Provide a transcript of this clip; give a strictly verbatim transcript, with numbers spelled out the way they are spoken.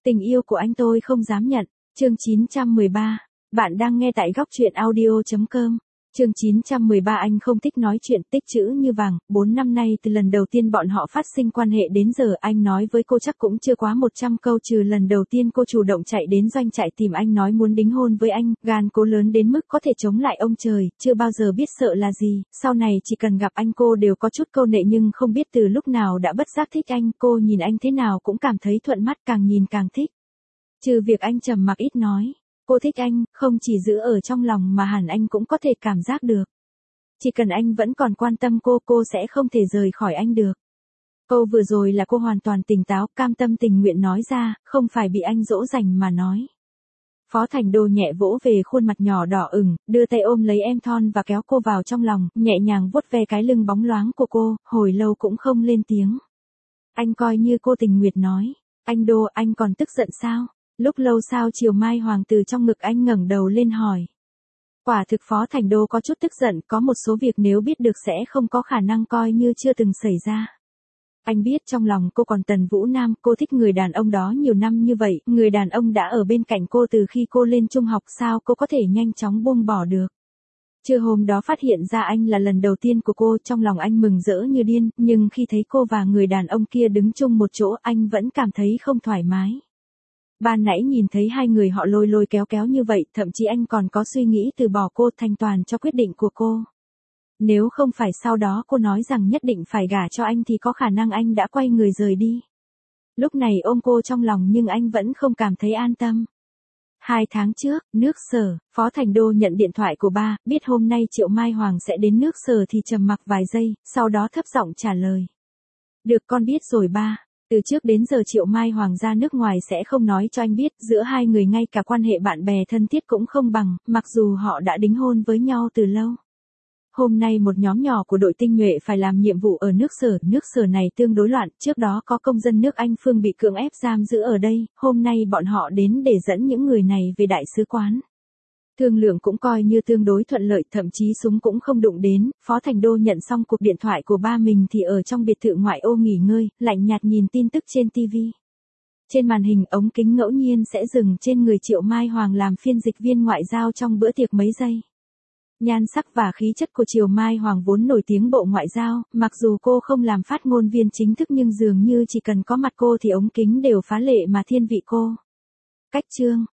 Tình yêu của anh tôi không dám nhận. Chương chín trăm mười ba. Bạn đang nghe tại góc truyện audio chấm com. Chương chín trăm mười ba. Anh không thích nói chuyện tích chữ như vàng. Bốn năm nay từ lần đầu tiên bọn họ phát sinh quan hệ đến giờ, anh nói với cô chắc cũng chưa quá một trăm câu, trừ lần đầu tiên cô chủ động chạy đến doanh trại tìm anh nói muốn đính hôn với anh. Gan cô lớn đến mức có thể chống lại ông trời, chưa bao giờ biết sợ là gì. Sau này chỉ cần gặp anh cô đều có chút câu nệ, nhưng không biết từ lúc nào đã bất giác thích anh. Cô nhìn anh thế nào cũng cảm thấy thuận mắt, càng nhìn càng thích. Trừ việc anh trầm mặc ít nói, cô thích anh, không chỉ giữ ở trong lòng mà hẳn anh cũng có thể cảm giác được. Chỉ cần anh vẫn còn quan tâm cô, cô sẽ không thể rời khỏi anh được. Câu vừa rồi là cô hoàn toàn tỉnh táo, cam tâm tình nguyện nói ra, không phải bị anh dỗ dành mà nói. Phó Thành Đô nhẹ vỗ về khuôn mặt nhỏ đỏ ửng, đưa tay ôm lấy em thon và kéo cô vào trong lòng, nhẹ nhàng vuốt ve cái lưng bóng loáng của cô, hồi lâu cũng không lên tiếng. Anh coi như cô tình nguyện nói, anh Đô, anh còn tức giận sao? Lúc lâu sau chiều Mai Hoàng từ trong ngực anh ngẩng đầu lên hỏi. Quả thực Phó Thành Đô có chút tức giận, có một số việc nếu biết được sẽ không có khả năng coi như chưa từng xảy ra. Anh biết trong lòng cô còn Tần Vũ Nam, cô thích người đàn ông đó nhiều năm như vậy, người đàn ông đã ở bên cạnh cô từ khi cô lên trung học, sao cô có thể nhanh chóng buông bỏ được. Trưa hôm đó phát hiện ra anh là lần đầu tiên của cô, trong lòng anh mừng rỡ như điên, nhưng khi thấy cô và người đàn ông kia đứng chung một chỗ, anh vẫn cảm thấy không thoải mái. Ban nãy nhìn thấy hai người họ lôi lôi kéo kéo như vậy, thậm chí anh còn có suy nghĩ từ bỏ cô, thanh toàn cho quyết định của cô. Nếu không phải sau đó cô nói rằng nhất định phải gả cho anh thì có khả năng anh đã quay người rời đi. Lúc này ôm cô trong lòng nhưng anh vẫn không cảm thấy an tâm. Hai tháng trước, nước Sở, Phó Thành Đô nhận điện thoại của ba, biết hôm nay Triệu Mai Hoàng sẽ đến nước Sở thì trầm mặc vài giây, sau đó thấp giọng trả lời. Được, con biết rồi ba. Từ trước đến giờ Triệu Mai Hoàng ra nước ngoài sẽ không nói cho anh biết, giữa hai người ngay cả quan hệ bạn bè thân thiết cũng không bằng, mặc dù họ đã đính hôn với nhau từ lâu. Hôm nay một nhóm nhỏ của đội tinh nhuệ phải làm nhiệm vụ ở nước Sở, nước Sở này tương đối loạn, trước đó có công dân nước Anh Phương bị cưỡng ép giam giữ ở đây, hôm nay bọn họ đến để dẫn những người này về đại sứ quán. Thương lượng cũng coi như tương đối thuận lợi, thậm chí súng cũng không đụng đến. Phó Thành Đô nhận xong cuộc điện thoại của ba mình thì ở trong biệt thự ngoại ô nghỉ ngơi, lạnh nhạt nhìn tin tức trên ti vi. Trên màn hình ống kính ngẫu nhiên sẽ dừng trên người Triệu Mai Hoàng làm phiên dịch viên ngoại giao trong bữa tiệc mấy giây. Nhan sắc và khí chất của Triệu Mai Hoàng vốn nổi tiếng bộ ngoại giao, mặc dù cô không làm phát ngôn viên chính thức nhưng dường như chỉ cần có mặt cô thì ống kính đều phá lệ mà thiên vị cô. Cách chương.